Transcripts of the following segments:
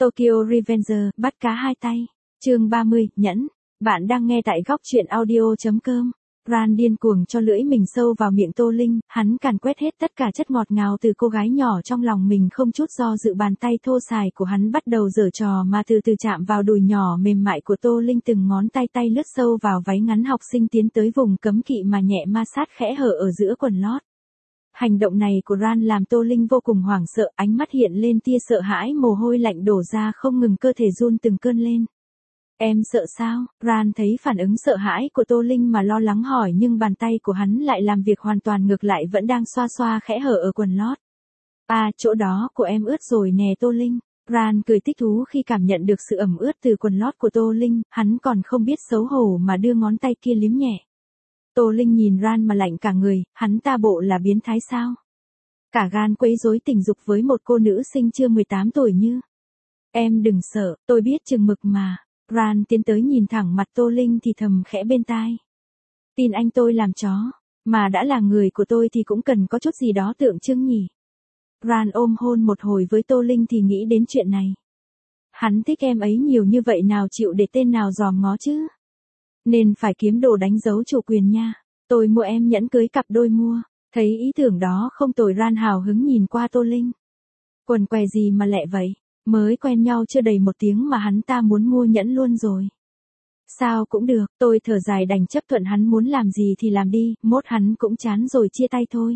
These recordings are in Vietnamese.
Tokyo Revenger, bắt cá hai tay. Chương 30, nhẫn. Bạn đang nghe tại góc truyện audio.com. Ran điên cuồng cho lưỡi mình sâu vào miệng Tô Linh, hắn càn quét hết tất cả chất ngọt ngào từ cô gái nhỏ trong lòng mình, không chút do dự bàn tay thô sài của hắn bắt đầu giở trò mà từ từ chạm vào đùi nhỏ mềm mại của Tô Linh, từng ngón tay lướt sâu vào váy ngắn học sinh tiến tới vùng cấm kỵ mà nhẹ ma sát khẽ hở ở giữa quần lót. Hành động này của Ran làm Tô Linh vô cùng hoảng sợ, ánh mắt hiện lên tia sợ hãi, mồ hôi lạnh đổ ra không ngừng, cơ thể run từng cơn lên. Em sợ sao? Ran thấy phản ứng sợ hãi của Tô Linh mà lo lắng hỏi, nhưng bàn tay của hắn lại làm việc hoàn toàn ngược lại, vẫn đang xoa xoa khẽ hở ở quần lót. À, chỗ đó của em ướt rồi nè Tô Linh. Ran cười thích thú khi cảm nhận được sự ẩm ướt từ quần lót của Tô Linh, hắn còn không biết xấu hổ mà đưa ngón tay kia liếm nhẹ. Tô Linh nhìn Ran mà lạnh cả người, hắn ta bộ là biến thái sao? Cả gan quấy rối tình dục với một cô nữ sinh chưa 18 tuổi như. Em đừng sợ, tôi biết chừng mực mà. Ran tiến tới nhìn thẳng mặt Tô Linh thì thầm khẽ bên tai. Tin anh tôi làm chó, mà đã là người của tôi thì cũng cần có chút gì đó tượng trưng nhỉ. Ran ôm hôn một hồi với Tô Linh thì nghĩ đến chuyện này. Hắn thích em ấy nhiều như vậy, nào chịu để tên nào dòm ngó chứ. Nên phải kiếm đồ đánh dấu chủ quyền nha. Tôi mua em nhẫn cưới cặp đôi mua. Thấy ý tưởng đó không tồi, Ran hào hứng nhìn qua Tô Linh. Quần què gì mà lẹ vậy? Mới quen nhau chưa đầy một tiếng mà hắn ta muốn mua nhẫn luôn rồi. Sao cũng được, tôi thở dài đành chấp thuận, hắn muốn làm gì thì làm đi, mốt hắn cũng chán rồi chia tay thôi.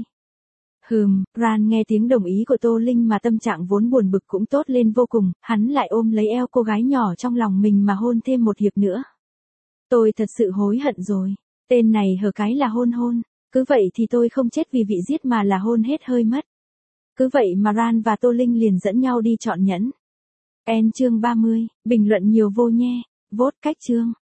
Ran nghe tiếng đồng ý của Tô Linh mà tâm trạng vốn buồn bực cũng tốt lên vô cùng, hắn lại ôm lấy eo cô gái nhỏ trong lòng mình mà hôn thêm một hiệp nữa. Tôi thật sự hối hận rồi, tên này hở cái là hôn, cứ vậy thì tôi không chết vì bị giết mà là hôn hết hơi mất. Cứ vậy mà Ran và Tô Linh liền dẫn nhau đi chọn nhẫn. Chương 30, bình luận nhiều vô nhé, vote cách chương.